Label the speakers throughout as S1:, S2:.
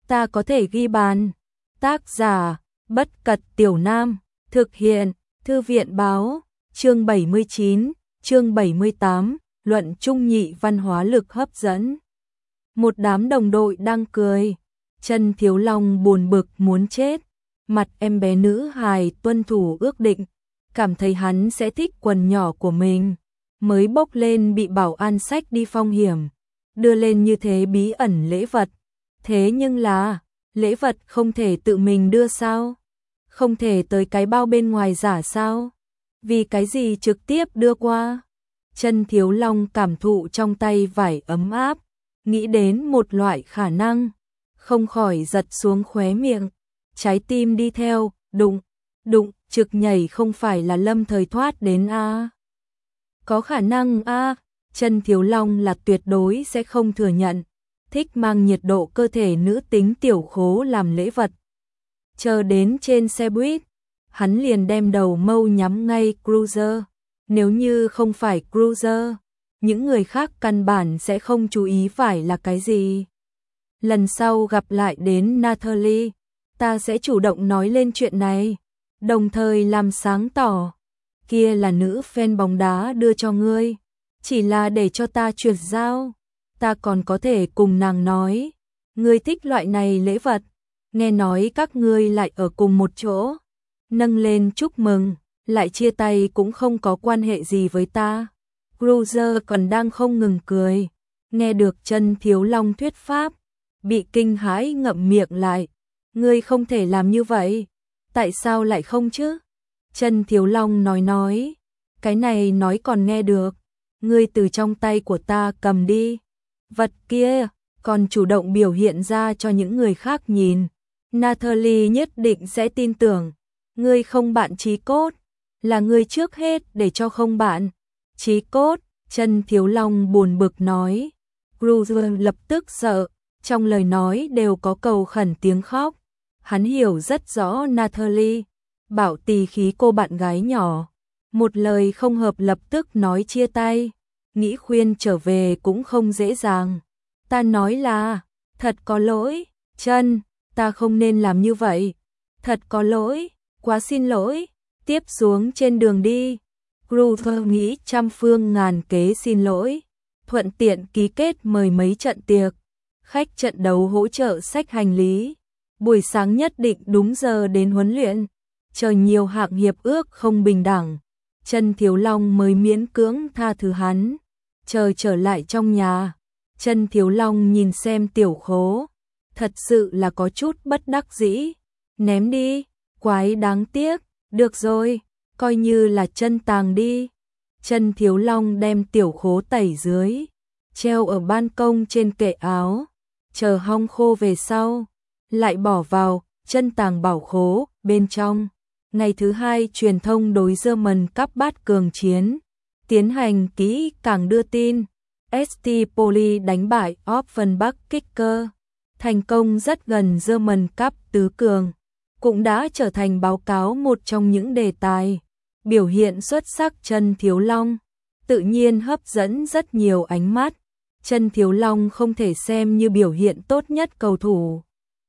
S1: ta có thể ghi bàn. Tác giả, Bất Cật Tiểu Nam, thực hiện, Thư viện Báo, chương 79, chương 78, luận trung nhị văn hóa lực hấp dẫn. Một đám đồng đội đang cười, Trần Thiếu Long buồn bực muốn chết, mặt em bé nữ hài tuân thủ ước định, cảm thấy hắn sẽ thích quần nhỏ của mình, mới bốc lên bị bảo an xách đi phong hiểm, đưa lên như thế bí ẩn lễ vật. Thế nhưng là, lễ vật không thể tự mình đưa sao? Không thể tới cái bao bên ngoài giả sao? Vì cái gì trực tiếp đưa qua? Trần Thiếu Long cảm thụ trong tay vải ấm áp, nghĩ đến một loại khả năng, không khỏi giật xuống khóe miệng, trái tim đi theo, đụng, đụng, trực nhảy không phải là Lâm Thời thoát đến a. Có khả năng a, Trần Thiếu Long là tuyệt đối sẽ không thừa nhận, thích mang nhiệt độ cơ thể nữ tính tiểu khố làm lễ vật. Chờ đến trên xe buýt, hắn liền đem đầu mâu nhắm ngay Cruiser, nếu như không phải Cruiser, những người khác căn bản sẽ không chú ý phải là cái gì. Lần sau gặp lại đến Natalie, ta sẽ chủ động nói lên chuyện này, đồng thời làm sáng tỏ, kia là nữ fan bóng đá đưa cho ngươi, chỉ là để cho ta chuyển giao, ta còn có thể cùng nàng nói, ngươi thích loại này lễ vật, nghe nói các ngươi lại ở cùng một chỗ, nâng lên chúc mừng, lại chia tay cũng không có quan hệ gì với ta. Cruiser còn đang không ngừng cười, nghe được Trần Thiếu Long thuyết pháp, bị kinh hãi ngậm miệng lại, ngươi không thể làm như vậy, tại sao lại không chứ? Trần Thiếu Long nói, cái này nói còn nghe được, ngươi từ trong tay của ta cầm đi, vật kia, còn chủ động biểu hiện ra cho những người khác nhìn, Natalie nhất định sẽ tin tưởng, ngươi không bạn chí cốt, là ngươi trước hết để cho không bạn chí cốt. Trần Thiếu Long buồn bực nói, Cruiser lập tức sợ, trong lời nói đều có cầu khẩn tiếng khóc, hắn hiểu rất rõ Natalie, bảo tỳ khí cô bạn gái nhỏ, một lời không hợp lập tức nói chia tay, nghĩ khuyên trở về cũng không dễ dàng. Ta nói là, thật có lỗi, Trần, ta không nên làm như vậy, thật có lỗi, quá xin lỗi, tiếp xuống trên đường đi. Cruiser nghĩ trăm phương ngàn kế xin lỗi, thuận tiện ký kết mời mấy trận tiệc, khách trận đấu hỗ trợ xách hành lý, buổi sáng nhất định đúng giờ đến huấn luyện, chờ nhiều hạng hiệp ước không bình đẳng, Trần Thiếu Long mới miễn cưỡng tha thứ hắn, chờ trở lại trong nhà, Trần Thiếu Long nhìn xem tiểu khố, thật sự là có chút bất đắc dĩ, ném đi, quái đáng tiếc, được rồi, coi như là chân tàng đi. Trần Thiếu Long đem tiểu khố tẩy dưới, treo ở ban công trên kệ áo, chờ hong khô về sau, lại bỏ vào chân tàng bảo khố bên trong. Ngày thứ hai truyền thông đối German Cup bát cường chiến, tiến hành kỹ càng đưa tin, ST Poli đánh bại Offenbach Kicker, thành công rất gần German Cup tứ cường, cũng đã trở thành báo cáo một trong những đề tài. Biểu hiện xuất sắc Trần Thiếu Long, tự nhiên hấp dẫn rất nhiều ánh mắt. Trần Thiếu Long không thể xem như biểu hiện tốt nhất cầu thủ.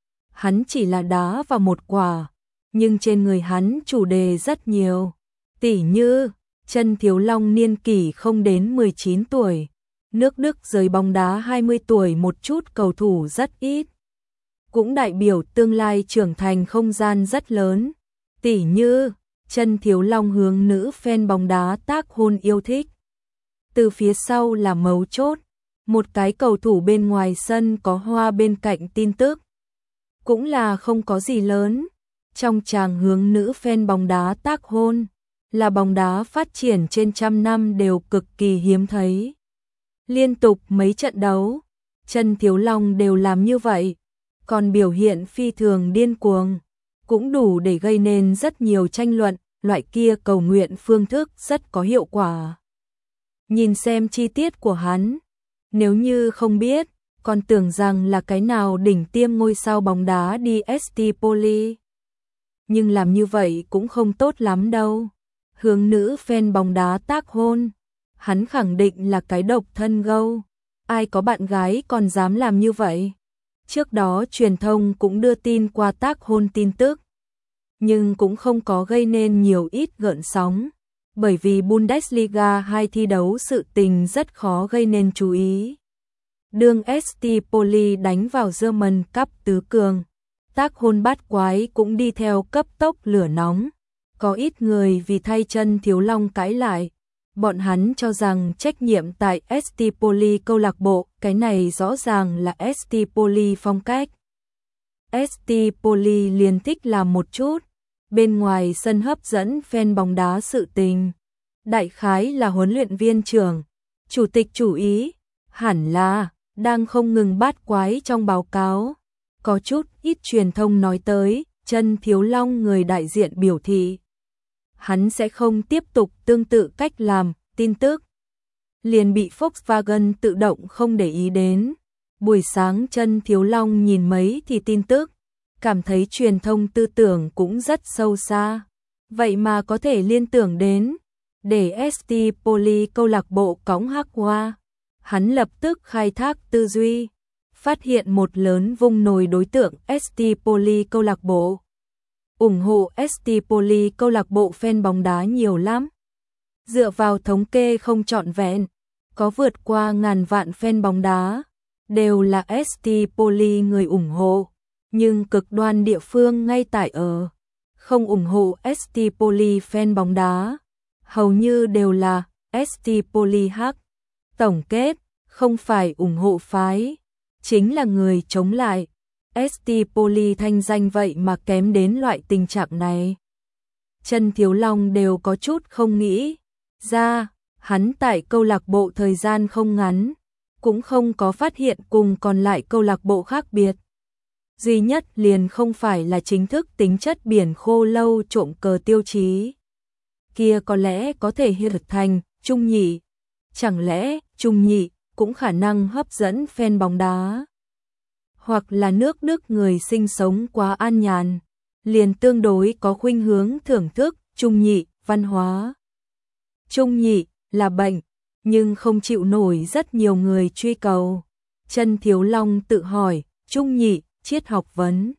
S1: Hắn chỉ là đá vào một quả, nhưng trên người hắn chủ đề rất nhiều. Tỉ như, Trần Thiếu Long niên kỷ không đến 19 tuổi, nước Đức giới bóng đá 20 tuổi một chút cầu thủ rất ít. Cũng đại biểu tương lai trưởng thành không gian rất lớn. Tỉ như, Trần Thiếu Long hướng nữ fan bóng đá tác hôn yêu thích. Từ phía sau là mấu chốt, một cái cầu thủ bên ngoài sân có hoa bên cạnh tin tức. Cũng là không có gì lớn, trong chàng hướng nữ fan bóng đá tác hôn, là bóng đá phát triển trên trăm năm đều cực kỳ hiếm thấy. Liên tục mấy trận đấu, Trần Thiếu Long đều làm như vậy, còn biểu hiện phi thường điên cuồng, cũng đủ để gây nên rất nhiều tranh luận, loại kia cầu nguyện phương thức rất có hiệu quả. Nhìn xem chi tiết của hắn, nếu như không biết, còn tưởng rằng là cái nào đỉnh tiêm ngôi sao bóng đá đi ST Poli. Nhưng làm như vậy cũng không tốt lắm đâu. Hướng nữ fan bóng đá tác hôn, hắn khẳng định là cái độc thân gâu. Ai có bạn gái còn dám làm như vậy? Trước đó truyền thông cũng đưa tin qua tác hôn tin tức, nhưng cũng không có gây nên nhiều ít gợn sóng, bởi vì Bundesliga 2 thi đấu sự tình rất khó gây nên chú ý. Đương ST Poli đánh vào German Cup tứ cường, tác hôn bát quái cũng đi theo cấp tốc lửa nóng. Có ít người vì thay Chân Thiếu Long cãi lại, bọn hắn cho rằng trách nhiệm tại ST Poli câu lạc bộ, cái này rõ ràng là ST Poli phong cách. ST Poli liền thích làm một chút, bên ngoài sân hấp dẫn fan bóng đá sự tình. Đại khái là huấn luyện viên trưởng, chủ tịch chủ ý, hẳn là đang không ngừng bát quái trong báo cáo. Có chút ít truyền thông nói tới, Chân Thiếu Long người đại diện biểu thị hắn sẽ không tiếp tục tương tự cách làm, tin tức liền bị Volkswagen tự động không để ý đến. Buổi sáng Chân Thiếu Long nhìn mấy thì tin tức, cảm thấy truyền thông tư tưởng cũng rất sâu xa. Vậy mà có thể liên tưởng đến, để ST Poli câu lạc bộ cõng hắc hoa. Hắn lập tức khai thác tư duy, phát hiện một lớn vung nồi đối tượng ST Poli câu lạc bộ. Ủng hộ ST Poli câu lạc bộ fan bóng đá nhiều lắm. Dựa vào thống kê không trọn vẹn, có vượt qua 1000 vạn fan bóng đá, đều là ST Poli người ủng hộ, nhưng cực đoan địa phương ngay tại ở không ủng hộ ST Poli fan bóng đá, hầu như đều là ST Poli hắc. Tổng kết, không phải ủng hộ phái, chính là người chống lại. ST Poli thanh danh vậy mà kém đến loại tình trạng này. Chân Thiếu Long đều có chút không nghĩ ra, hắn tại câu lạc bộ thời gian không ngắn, cũng không có phát hiện cùng còn lại câu lạc bộ khác biệt. Duy nhất liền không phải là chính thức tính chất biển khô lâu trộm cờ tiêu chí. Kia có lẽ có thể hiện thành trung nhị. Chẳng lẽ trung nhị cũng khả năng hấp dẫn fan bóng đá? Hoặc là nước Đức người sinh sống quá an nhàn, liền tương đối có khuynh hướng thưởng thức trung nhị văn hóa. Trung nhị là bệnh, nhưng không chịu nổi rất nhiều người truy cầu. Chân Thiếu Long tự hỏi, trung nhị, triết học vấn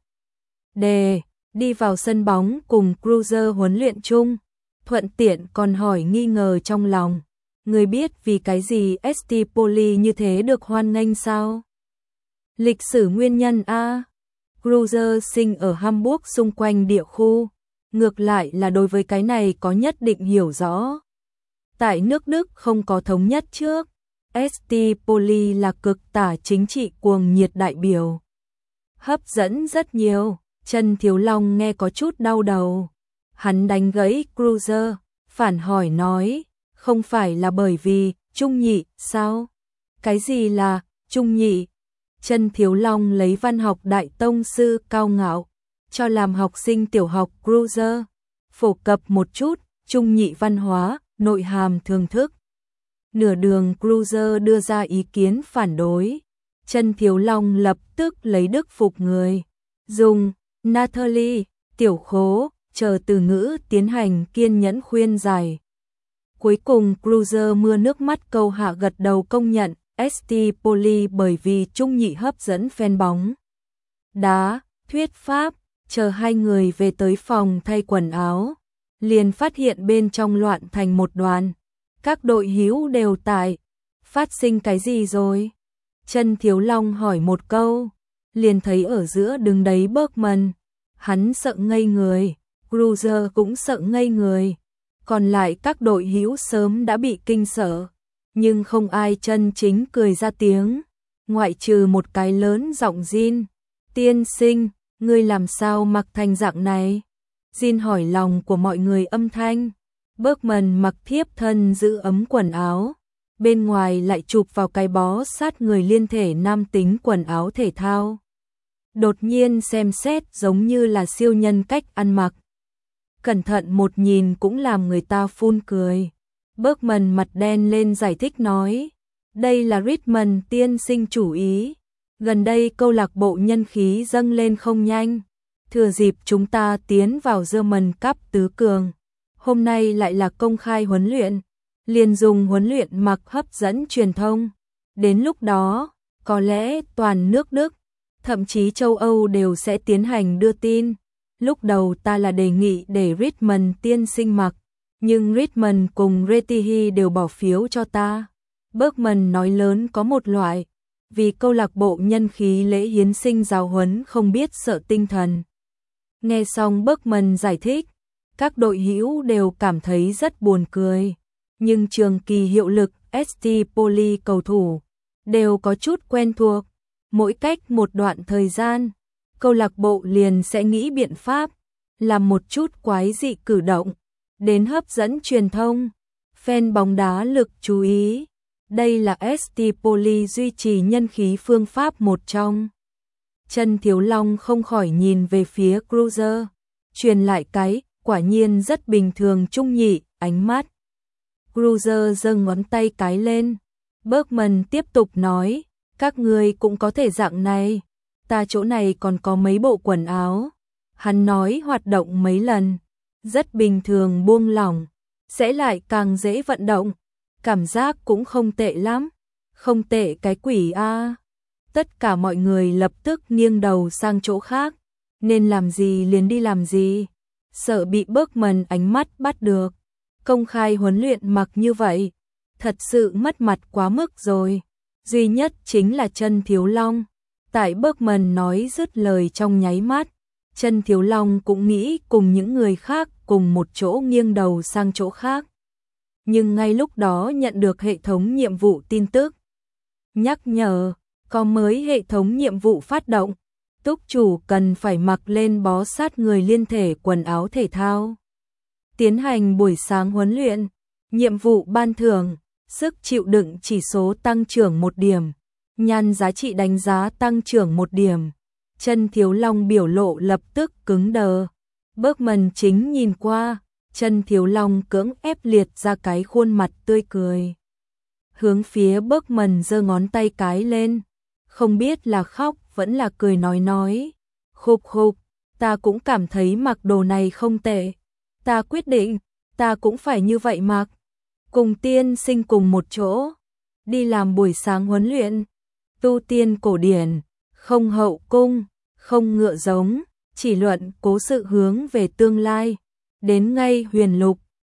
S1: đề, đi vào sân bóng cùng Cruiser huấn luyện chung, thuận tiện còn hỏi nghi ngờ trong lòng. Người biết vì cái gì ST Poli như thế được hoan nghênh sao? Lịch sử nguyên nhân a. Cruiser sinh ở Hamburg xung quanh địa khu, ngược lại là đối với cái này có nhất định hiểu rõ. Tại nước Đức không có thống nhất trước, ST Poli là cực tả chính trị cuồng nhiệt đại biểu. Hấp dẫn rất nhiều, Chân Thiếu Long nghe có chút đau đầu. Hắn đánh gãy Cruiser, phản hỏi nói, không phải là bởi vì trung nhị sao? Cái gì là trung nhị? Chân Thiếu Long lấy văn học đại tông sư cao ngạo, cho làm học sinh tiểu học Cruiser, phổ cập một chút trung nhị văn hóa, nội hàm thưởng thức. Nửa đường Cruiser đưa ra ý kiến phản đối, Chân Thiếu Long lập tức lấy đức phục người, dùng Natalie, tiểu khố, chờ từ ngữ tiến hành kiên nhẫn khuyên giải. Cuối cùng Cruiser mưa nước mắt câu hạ gật đầu công nhận ST Poli bởi vì trung nhị hấp dẫn fan bóng đá, thuyết pháp. Chờ hai người về tới phòng thay quần áo, liền phát hiện bên trong loạn thành một đoàn. Các đội hữu đều tại. Phát sinh cái gì rồi? Chân Thiếu Long hỏi một câu, liền thấy ở giữa đứng đấy Bergman. Hắn sợ ngây người, Cruiser cũng sợ ngây người. Còn lại các đội hữu sớm đã bị kinh sợ, nhưng không ai chân chính cười ra tiếng, ngoại trừ một cái lớn giọng Jin. Tiên sinh, ngươi làm sao mặc thành dạng này? Jin hỏi lòng của mọi người âm thanh. Bergman mặc thiếp thân giữ ấm quần áo, bên ngoài lại chụp vào cái bó sát người liên thể nam tính quần áo thể thao. Đột nhiên xem xét giống như là siêu nhân cách ăn mặc. Cẩn thận một nhìn cũng làm người ta phun cười. Bergman mặt đen lên giải thích nói, đây là Richmond tiên sinh chủ ý. Gần đây câu lạc bộ nhân khí dâng lên không nhanh, thừa dịp chúng ta tiến vào German Cup tứ cường, hôm nay lại là công khai huấn luyện, liền dùng huấn luyện mặc hấp dẫn truyền thông. Đến lúc đó, có lẽ toàn nước Đức thậm chí châu Âu đều sẽ tiến hành đưa tin. Lúc đầu ta là đề nghị để Richmond tiên sinh mặc, nhưng Richmond cùng Retihi đều bỏ phiếu cho ta. Bergman nói lớn có một loại, vì câu lạc bộ nhân khí lễ hiến sinh giáo huấn không biết sợ tinh thần. Nghe xong Bergman giải thích, các đội hữu đều cảm thấy rất buồn cười, nhưng trường kỳ hiệu lực ST Poli cầu thủ đều có chút quen thuộc, mỗi cách một đoạn thời gian, câu lạc bộ liền sẽ nghĩ biện pháp làm một chút quái dị cử động đến hấp dẫn truyền thông, fan bóng đá lực chú ý. Đây là ST Poli duy trì nhân khí phương pháp một trong. Chân Thiếu Long không khỏi nhìn về phía Cruiser, truyền lại cái quả nhiên rất bình thường trung nhị ánh mắt. Cruiser giơ ngón tay cái lên. Bergman tiếp tục nói, các người cũng có thể dạng này, ta chỗ này còn có mấy bộ quần áo. Hắn nói hoạt động mấy lần, rất bình thường buông lỏng, sẽ lại càng dễ vận động, cảm giác cũng không tệ lắm. Không tệ cái quỷ a. Tất cả mọi người lập tức nghiêng đầu sang chỗ khác, nên làm gì liền đi làm gì, sợ bị Bergman ánh mắt bắt được. Công khai huấn luyện mặc như vậy, thật sự mất mặt quá mức rồi. Duy nhất chính là Chân Thiếu Long. Tại Bergman nói dứt lời trong nháy mắt, Chân Thiếu Long cũng nghĩ cùng những người khác cùng một chỗ nghiêng đầu sang chỗ khác. Nhưng ngay lúc đó nhận được hệ thống nhiệm vụ tin tức. Nhắc nhở, có mới hệ thống nhiệm vụ phát động. Túc chủ cần phải mặc lên bó sát người liên thể quần áo thể thao. Tiến hành buổi sáng huấn luyện. Nhiệm vụ ban thưởng, sức chịu đựng chỉ số tăng trưởng 1 điểm. Nhan giá trị đánh giá tăng trưởng 1 điểm. Chân Thiếu Long biểu lộ lập tức cứng đờ. Bergman chính nhìn qua, Chân Thiếu Long cưỡng ép liệt ra cái khuôn mặt tươi cười. Hướng phía Bergman giơ ngón tay cái lên, không biết là khóc vẫn là cười nói. Khục khục, ta cũng cảm thấy mặc đồ này không tệ. Ta quyết định, ta cũng phải như vậy mặc. Cùng tiên sinh cùng một chỗ, đi làm buổi sáng huấn luyện. Tu tiên cổ điển, không hậu cung, không ngựa giống, chỉ luận cố sự hướng về tương lai. Đến ngay huyền lục,